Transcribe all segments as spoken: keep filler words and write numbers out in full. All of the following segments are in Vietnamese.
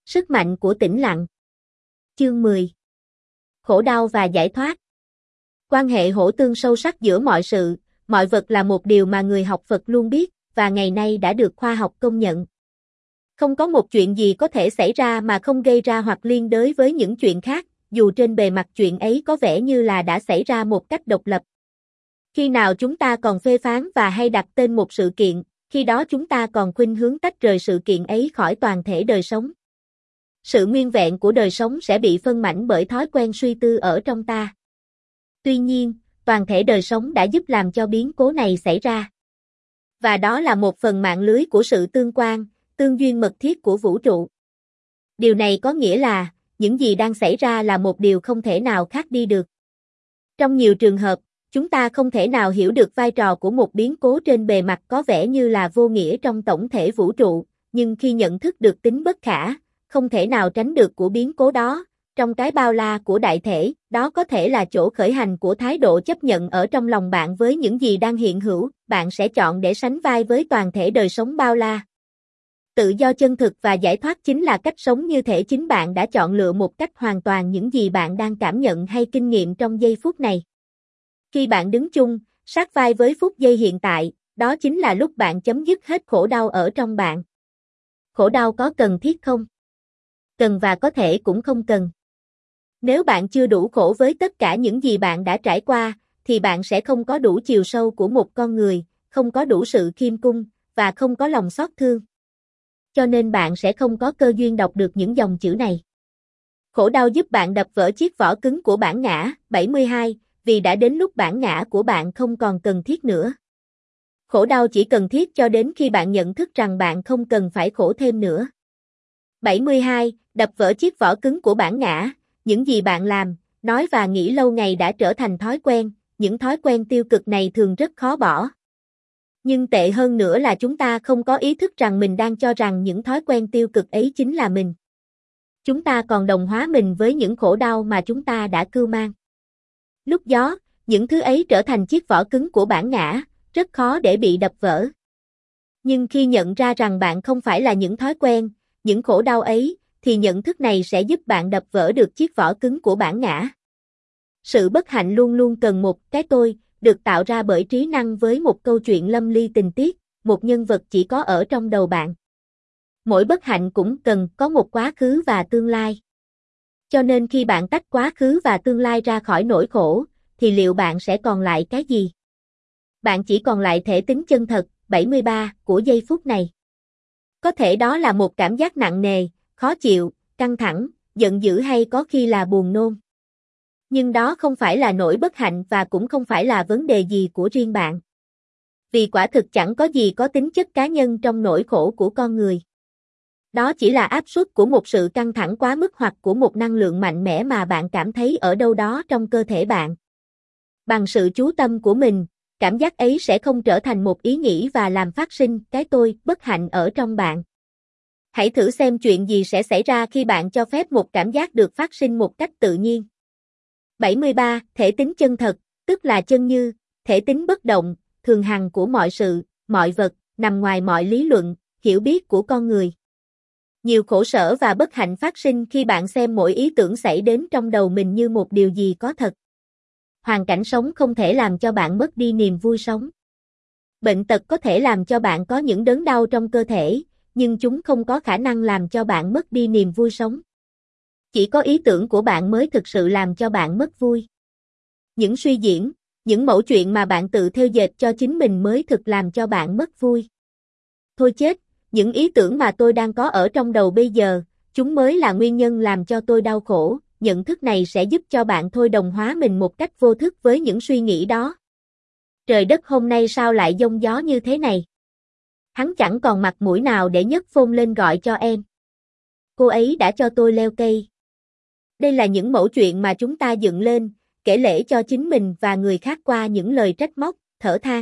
Sức mạnh của tĩnh lặng. Chương mười. Khổ đau và giải thoát. Quan hệ hỗ tương sâu sắc giữa mọi sự, mọi vật là một điều mà người học Phật luôn biết, và ngày nay đã được khoa học công nhận. Không có một chuyện gì có thể xảy ra mà không gây ra hoặc liên đới với những chuyện khác, dù trên bề mặt chuyện ấy có vẻ như là đã xảy ra một cách độc lập. Khi nào chúng ta còn phê phán và hay đặt tên một sự kiện, khi đó chúng ta còn khuynh hướng tách rời sự kiện ấy khỏi toàn thể đời sống. Sự nguyên vẹn của đời sống sẽ bị phân mảnh bởi thói quen suy tư ở trong ta. Tuy nhiên, toàn thể đời sống đã giúp làm cho biến cố này xảy ra. Và đó là một phần mạng lưới của sự tương quan, tương duyên mật thiết của vũ trụ. Điều này có nghĩa là, những gì đang xảy ra là một điều không thể nào khác đi được. Trong nhiều trường hợp, chúng ta không thể nào hiểu được vai trò của một biến cố trên bề mặt có vẻ như là vô nghĩa trong tổng thể vũ trụ, nhưng khi nhận thức được tính bất khả, không thể nào tránh được của biến cố đó, trong cái bao la của đại thể, đó có thể là chỗ khởi hành của thái độ chấp nhận ở trong lòng bạn với những gì đang hiện hữu, bạn sẽ chọn để sánh vai với toàn thể đời sống bao la. Tự do chân thực và giải thoát chính là cách sống như thể chính bạn đã chọn lựa một cách hoàn toàn những gì bạn đang cảm nhận hay kinh nghiệm trong giây phút này. Khi bạn đứng chung, sát vai với phút giây hiện tại, đó chính là lúc bạn chấm dứt hết khổ đau ở trong bạn. Khổ đau có cần thiết không? Cần và có thể cũng không cần. Nếu bạn chưa đủ khổ với tất cả những gì bạn đã trải qua, thì bạn sẽ không có đủ chiều sâu của một con người, không có đủ sự khiêm cung, và không có lòng xót thương. Cho nên bạn sẽ không có cơ duyên đọc được những dòng chữ này. Khổ đau giúp bạn đập vỡ chiếc vỏ cứng của bản ngã, bảy mươi hai, vì đã đến lúc bản ngã của bạn không còn cần thiết nữa. Khổ đau chỉ cần thiết cho đến khi bạn nhận thức rằng bạn không cần phải khổ thêm nữa. bảy mươi hai. Đập vỡ chiếc vỏ cứng của bản ngã, những gì bạn làm, nói và nghĩ lâu ngày đã trở thành thói quen, những thói quen tiêu cực này thường rất khó bỏ. Nhưng tệ hơn nữa là chúng ta không có ý thức rằng mình đang cho rằng những thói quen tiêu cực ấy chính là mình. Chúng ta còn đồng hóa mình với những khổ đau mà chúng ta đã cưu mang. Lúc đó, những thứ ấy trở thành chiếc vỏ cứng của bản ngã, rất khó để bị đập vỡ. Nhưng khi nhận ra rằng bạn không phải là những thói quen, những khổ đau ấy, thì nhận thức này sẽ giúp bạn đập vỡ được chiếc vỏ cứng của bản ngã. Sự bất hạnh luôn luôn cần một cái tôi, được tạo ra bởi trí năng với một câu chuyện lâm ly tình tiết, một nhân vật chỉ có ở trong đầu bạn. Mỗi bất hạnh cũng cần có một quá khứ và tương lai. Cho nên khi bạn tách quá khứ và tương lai ra khỏi nỗi khổ, thì liệu bạn sẽ còn lại cái gì? Bạn chỉ còn lại thể tính chân thật, bảy mươi ba, của giây phút này. Có thể đó là một cảm giác nặng nề, khó chịu, căng thẳng, giận dữ hay có khi là buồn nôn. Nhưng đó không phải là nỗi bất hạnh và cũng không phải là vấn đề gì của riêng bạn. Vì quả thực chẳng có gì có tính chất cá nhân trong nỗi khổ của con người. Đó chỉ là áp suất của một sự căng thẳng quá mức hoặc của một năng lượng mạnh mẽ mà bạn cảm thấy ở đâu đó trong cơ thể bạn. Bằng sự chú tâm của mình, cảm giác ấy sẽ không trở thành một ý nghĩ và làm phát sinh cái tôi bất hạnh ở trong bạn. Hãy thử xem chuyện gì sẽ xảy ra khi bạn cho phép một cảm giác được phát sinh một cách tự nhiên. bảy mươi ba. Thể tính chân thật, tức là chân như, thể tính bất động, thường hằng của mọi sự, mọi vật, nằm ngoài mọi lý luận, hiểu biết của con người. Nhiều khổ sở và bất hạnh phát sinh khi bạn xem mỗi ý tưởng xảy đến trong đầu mình như một điều gì có thật. Hoàn cảnh sống không thể làm cho bạn mất đi niềm vui sống. Bệnh tật có thể làm cho bạn có những đớn đau trong cơ thể, nhưng chúng không có khả năng làm cho bạn mất đi niềm vui sống. Chỉ có ý tưởng của bạn mới thực sự làm cho bạn mất vui. Những suy diễn, những mẩu chuyện mà bạn tự thêu dệt cho chính mình mới thực làm cho bạn mất vui. Thôi chết, những ý tưởng mà tôi đang có ở trong đầu bây giờ, chúng mới là nguyên nhân làm cho tôi đau khổ. Nhận thức này sẽ giúp cho bạn thôi đồng hóa mình một cách vô thức với những suy nghĩ đó. Trời đất hôm nay sao lại giông gió như thế này? Hắn chẳng còn mặt mũi nào để nhấc phone lên gọi cho em. Cô ấy đã cho tôi leo cây. Đây là những mẩu chuyện mà chúng ta dựng lên, kể lể cho chính mình và người khác qua những lời trách móc, thở than.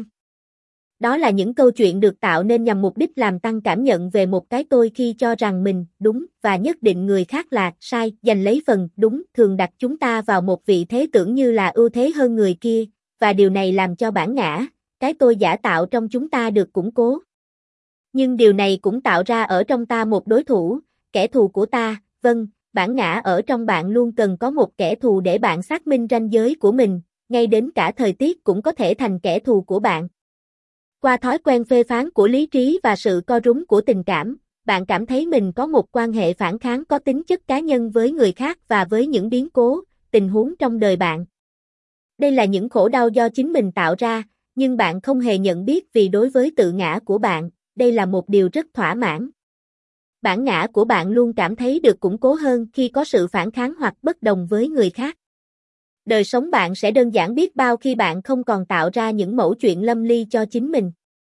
Đó là những câu chuyện được tạo nên nhằm mục đích làm tăng cảm nhận về một cái tôi khi cho rằng mình đúng và nhất định người khác là sai, giành lấy phần đúng, thường đặt chúng ta vào một vị thế tưởng như là ưu thế hơn người kia, và điều này làm cho bản ngã, cái tôi giả tạo trong chúng ta được củng cố. Nhưng điều này cũng tạo ra ở trong ta một đối thủ, kẻ thù của ta, vâng, bản ngã ở trong bạn luôn cần có một kẻ thù để bạn xác minh ranh giới của mình, ngay đến cả thời tiết cũng có thể thành kẻ thù của bạn. Qua thói quen phê phán của lý trí và sự co rúm của tình cảm, bạn cảm thấy mình có một quan hệ phản kháng có tính chất cá nhân với người khác và với những biến cố, tình huống trong đời bạn. Đây là những khổ đau do chính mình tạo ra, nhưng bạn không hề nhận biết vì đối với tự ngã của bạn, đây là một điều rất thỏa mãn. Bản ngã của bạn luôn cảm thấy được củng cố hơn khi có sự phản kháng hoặc bất đồng với người khác. Đời sống bạn sẽ đơn giản biết bao khi bạn không còn tạo ra những mẩu chuyện lâm ly cho chính mình.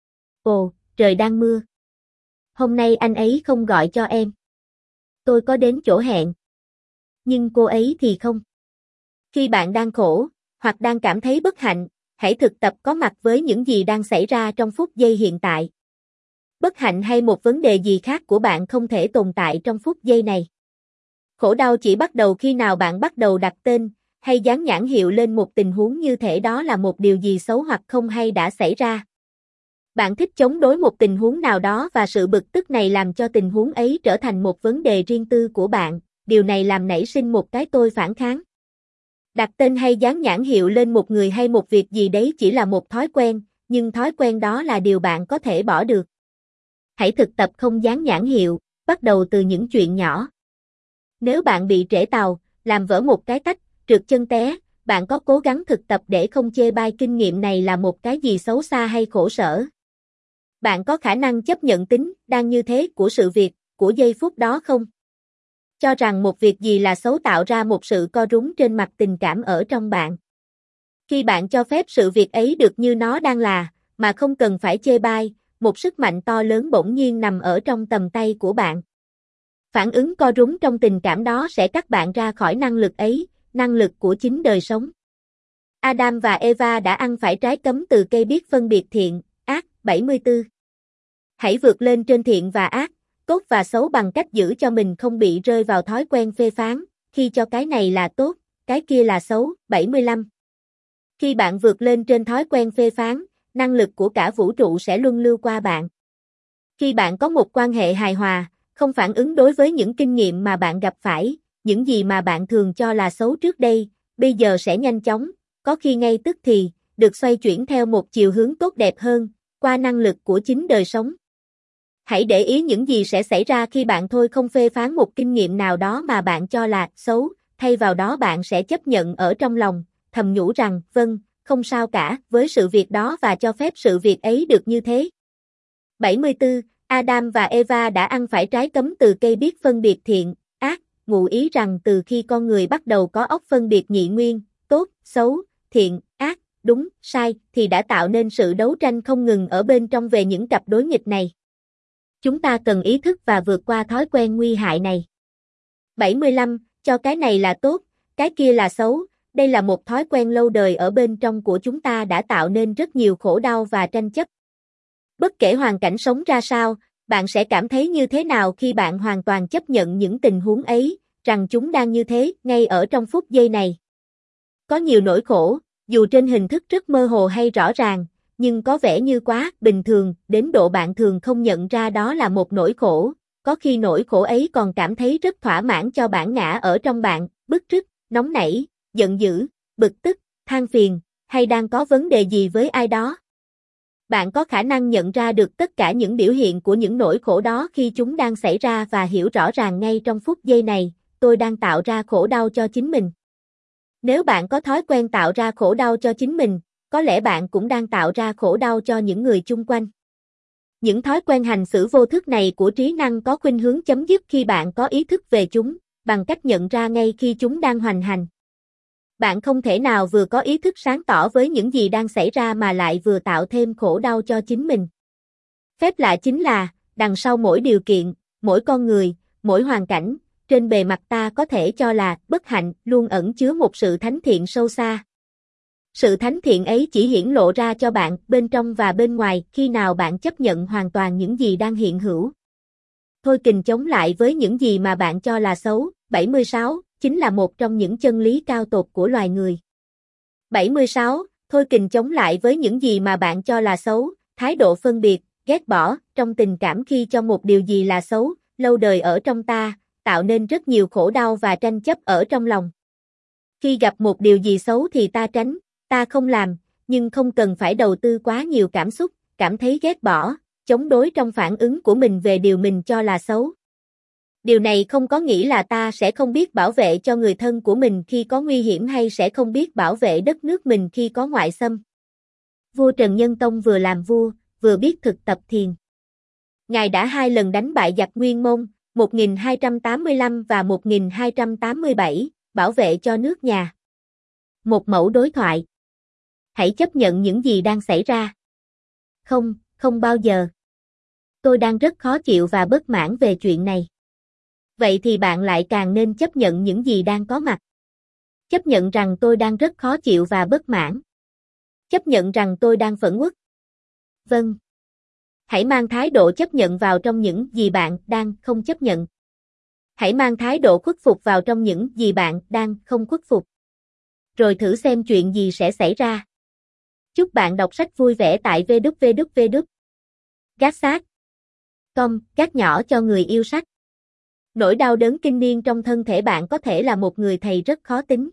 Ồ, trời đang mưa. Hôm nay anh ấy không gọi cho em. Tôi có đến chỗ hẹn. Nhưng cô ấy thì không. Khi bạn đang khổ, hoặc đang cảm thấy bất hạnh, hãy thực tập có mặt với những gì đang xảy ra trong phút giây hiện tại. Bất hạnh hay một vấn đề gì khác của bạn không thể tồn tại trong phút giây này. Khổ đau chỉ bắt đầu khi nào bạn bắt đầu đặt tên, hay dán nhãn hiệu lên một tình huống như thể đó là một điều gì xấu hoặc không hay đã xảy ra. Bạn thích chống đối một tình huống nào đó và sự bực tức này làm cho tình huống ấy trở thành một vấn đề riêng tư của bạn, điều này làm nảy sinh một cái tôi phản kháng. Đặt tên hay dán nhãn hiệu lên một người hay một việc gì đấy chỉ là một thói quen, nhưng thói quen đó là điều bạn có thể bỏ được. Hãy thực tập không dán nhãn hiệu, bắt đầu từ những chuyện nhỏ. Nếu bạn bị trễ tàu, làm vỡ một cái tách, trượt chân té, bạn có cố gắng thực tập để không chê bai kinh nghiệm này là một cái gì xấu xa hay khổ sở. Bạn có khả năng chấp nhận tính đang như thế của sự việc, của giây phút đó không? Cho rằng một việc gì là xấu tạo ra một sự co rúm trên mặt tình cảm ở trong bạn. Khi bạn cho phép sự việc ấy được như nó đang là, mà không cần phải chê bai, một sức mạnh to lớn bỗng nhiên nằm ở trong tầm tay của bạn. Phản ứng co rúm trong tình cảm đó sẽ cắt bạn ra khỏi năng lực ấy, năng lực của chính đời sống. Adam và Eva đã ăn phải trái cấm từ cây biết phân biệt thiện, ác, bảy mươi tư. Hãy vượt lên trên thiện và ác, tốt và xấu bằng cách giữ cho mình không bị rơi vào thói quen phê phán, khi cho cái này là tốt, cái kia là xấu, bảy mươi lăm. Khi bạn vượt lên trên thói quen phê phán, năng lực của cả vũ trụ sẽ luân lưu qua bạn. Khi bạn có một quan hệ hài hòa, không phản ứng đối với những kinh nghiệm mà bạn gặp phải, những gì mà bạn thường cho là xấu trước đây, bây giờ sẽ nhanh chóng, có khi ngay tức thì, được xoay chuyển theo một chiều hướng tốt đẹp hơn, qua năng lực của chính đời sống. Hãy để ý những gì sẽ xảy ra khi bạn thôi không phê phán một kinh nghiệm nào đó mà bạn cho là xấu, thay vào đó bạn sẽ chấp nhận ở trong lòng, thầm nhủ rằng, vâng, không sao cả, với sự việc đó và cho phép sự việc ấy được như thế. bảy mươi tư. Adam và Eva đã ăn phải trái cấm từ cây biết phân biệt thiện, ác, ngụ ý rằng từ khi con người bắt đầu có óc phân biệt nhị nguyên, tốt, xấu, thiện, ác, đúng, sai, thì đã tạo nên sự đấu tranh không ngừng ở bên trong về những cặp đối nghịch này. Chúng ta cần ý thức và vượt qua thói quen nguy hại này. bảy mươi lăm. Cho cái này là tốt, cái kia là xấu, đây là một thói quen lâu đời ở bên trong của chúng ta đã tạo nên rất nhiều khổ đau và tranh chấp. Bất kể hoàn cảnh sống ra sao, bạn sẽ cảm thấy như thế nào khi bạn hoàn toàn chấp nhận những tình huống ấy, rằng chúng đang như thế, ngay ở trong phút giây này. Có nhiều nỗi khổ, dù trên hình thức rất mơ hồ hay rõ ràng, nhưng có vẻ như quá bình thường, đến độ bạn thường không nhận ra đó là một nỗi khổ, có khi nỗi khổ ấy còn cảm thấy rất thỏa mãn cho bản ngã ở trong bạn, bức rứt, nóng nảy, giận dữ, bực tức, than phiền, hay đang có vấn đề gì với ai đó. Bạn có khả năng nhận ra được tất cả những biểu hiện của những nỗi khổ đó khi chúng đang xảy ra và hiểu rõ ràng ngay trong phút giây này, tôi đang tạo ra khổ đau cho chính mình. Nếu bạn có thói quen tạo ra khổ đau cho chính mình, có lẽ bạn cũng đang tạo ra khổ đau cho những người chung quanh. Những thói quen hành xử vô thức này của trí năng có khuynh hướng chấm dứt khi bạn có ý thức về chúng, bằng cách nhận ra ngay khi chúng đang hoành hành. Bạn không thể nào vừa có ý thức sáng tỏ với những gì đang xảy ra mà lại vừa tạo thêm khổ đau cho chính mình. Phép lạ chính là, đằng sau mỗi điều kiện, mỗi con người, mỗi hoàn cảnh, trên bề mặt ta có thể cho là bất hạnh luôn ẩn chứa một sự thánh thiện sâu xa. Sự thánh thiện ấy chỉ hiển lộ ra cho bạn bên trong và bên ngoài khi nào bạn chấp nhận hoàn toàn những gì đang hiện hữu. Thôi kình chống lại với những gì mà bạn cho là xấu, bảy mươi sáu, chính là một trong những chân lý cao tột của loài người. bảy mươi sáu. Thôi kình chống lại với những gì mà bạn cho là xấu, thái độ phân biệt, ghét bỏ, trong tình cảm khi cho một điều gì là xấu, lâu đời ở trong ta, tạo nên rất nhiều khổ đau và tranh chấp ở trong lòng. Khi gặp một điều gì xấu thì ta tránh, ta không làm, nhưng không cần phải đầu tư quá nhiều cảm xúc, cảm thấy ghét bỏ, chống đối trong phản ứng của mình về điều mình cho là xấu. Điều này không có nghĩa là ta sẽ không biết bảo vệ cho người thân của mình khi có nguy hiểm hay sẽ không biết bảo vệ đất nước mình khi có ngoại xâm. Vua Trần Nhân Tông vừa làm vua, vừa biết thực tập thiền. Ngài đã hai lần đánh bại giặc Nguyên Mông, một nghìn hai trăm tám mươi lăm và một nghìn hai trăm tám mươi bảy, bảo vệ cho nước nhà. Một mẫu đối thoại. Hãy chấp nhận những gì đang xảy ra. Không, không bao giờ. Tôi đang rất khó chịu và bất mãn về chuyện này. Vậy thì bạn lại càng nên chấp nhận những gì đang có mặt. Chấp nhận rằng tôi đang rất khó chịu và bất mãn. Chấp nhận rằng tôi đang phẫn uất. Vâng. Hãy mang thái độ chấp nhận vào trong những gì bạn đang không chấp nhận. Hãy mang thái độ khuất phục vào trong những gì bạn đang không khuất phục. Rồi thử xem chuyện gì sẽ xảy ra. Chúc bạn đọc sách vui vẻ tại vê kép vê kép vê kép Gác xác. Com, gác nhỏ cho người yêu sách. Nỗi đau đớn kinh niên trong thân thể bạn có thể là một người thầy rất khó tính.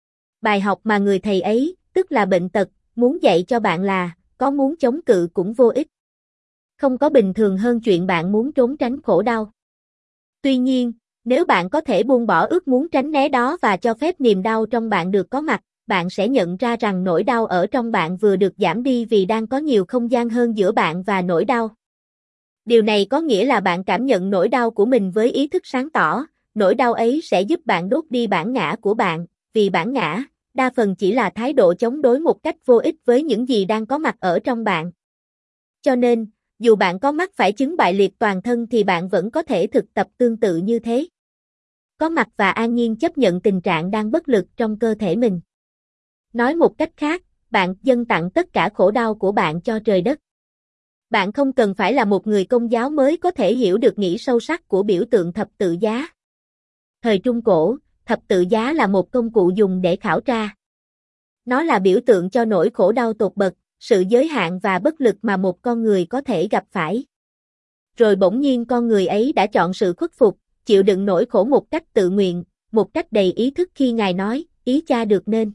Bài học mà người thầy ấy, tức là bệnh tật, muốn dạy cho bạn là, có muốn chống cự cũng vô ích. Không có bình thường hơn chuyện bạn muốn trốn tránh khổ đau. Tuy nhiên, nếu bạn có thể buông bỏ ước muốn tránh né đó và cho phép niềm đau trong bạn được có mặt, bạn sẽ nhận ra rằng nỗi đau ở trong bạn vừa được giảm đi vì đang có nhiều không gian hơn giữa bạn và nỗi đau. Điều này có nghĩa là bạn cảm nhận nỗi đau của mình với ý thức sáng tỏ, nỗi đau ấy sẽ giúp bạn đốt đi bản ngã của bạn, vì bản ngã, đa phần chỉ là thái độ chống đối một cách vô ích với những gì đang có mặt ở trong bạn. Cho nên, dù bạn có mắc phải chứng bại liệt toàn thân thì bạn vẫn có thể thực tập tương tự như thế. Có mặt và an nhiên chấp nhận tình trạng đang bất lực trong cơ thể mình. Nói một cách khác, bạn dâng tặng tất cả khổ đau của bạn cho trời đất. Bạn không cần phải là một người Công giáo mới có thể hiểu được nghĩa sâu sắc của biểu tượng thập tự giá. Thời Trung Cổ, thập tự giá là một công cụ dùng để khảo tra. Nó là biểu tượng cho nỗi khổ đau tột bậc, sự giới hạn và bất lực mà một con người có thể gặp phải. Rồi bỗng nhiên con người ấy đã chọn sự khuất phục, chịu đựng nỗi khổ một cách tự nguyện, một cách đầy ý thức khi Ngài nói, ý Cha được nên.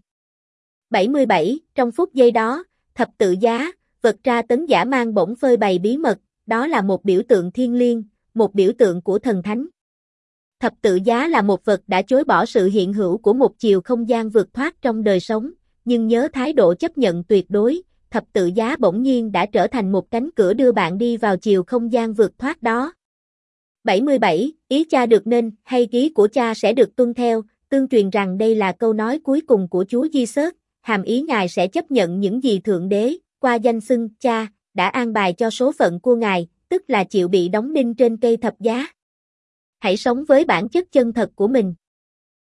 bảy mươi bảy, trong phút giây đó, thập tự giá, vật tra tấn dã man bỗng phơi bày bí mật, đó là một biểu tượng thiêng liêng, một biểu tượng của thần thánh. Thập tự giá là một vật đã chối bỏ sự hiện hữu của một chiều không gian vượt thoát trong đời sống, nhưng nhớ thái độ chấp nhận tuyệt đối, thập tự giá bỗng nhiên đã trở thành một cánh cửa đưa bạn đi vào chiều không gian vượt thoát đó. bảy mươi bảy, ý Cha được nên, hay ý của Cha sẽ được tuân theo, tương truyền rằng đây là câu nói cuối cùng của Chúa Giêsu, hàm ý Ngài sẽ chấp nhận những gì Thượng Đế, qua danh xưng Cha, đã an bài cho số phận của Ngài, tức là chịu bị đóng đinh trên cây thập giá. Hãy sống với bản chất chân thật của mình.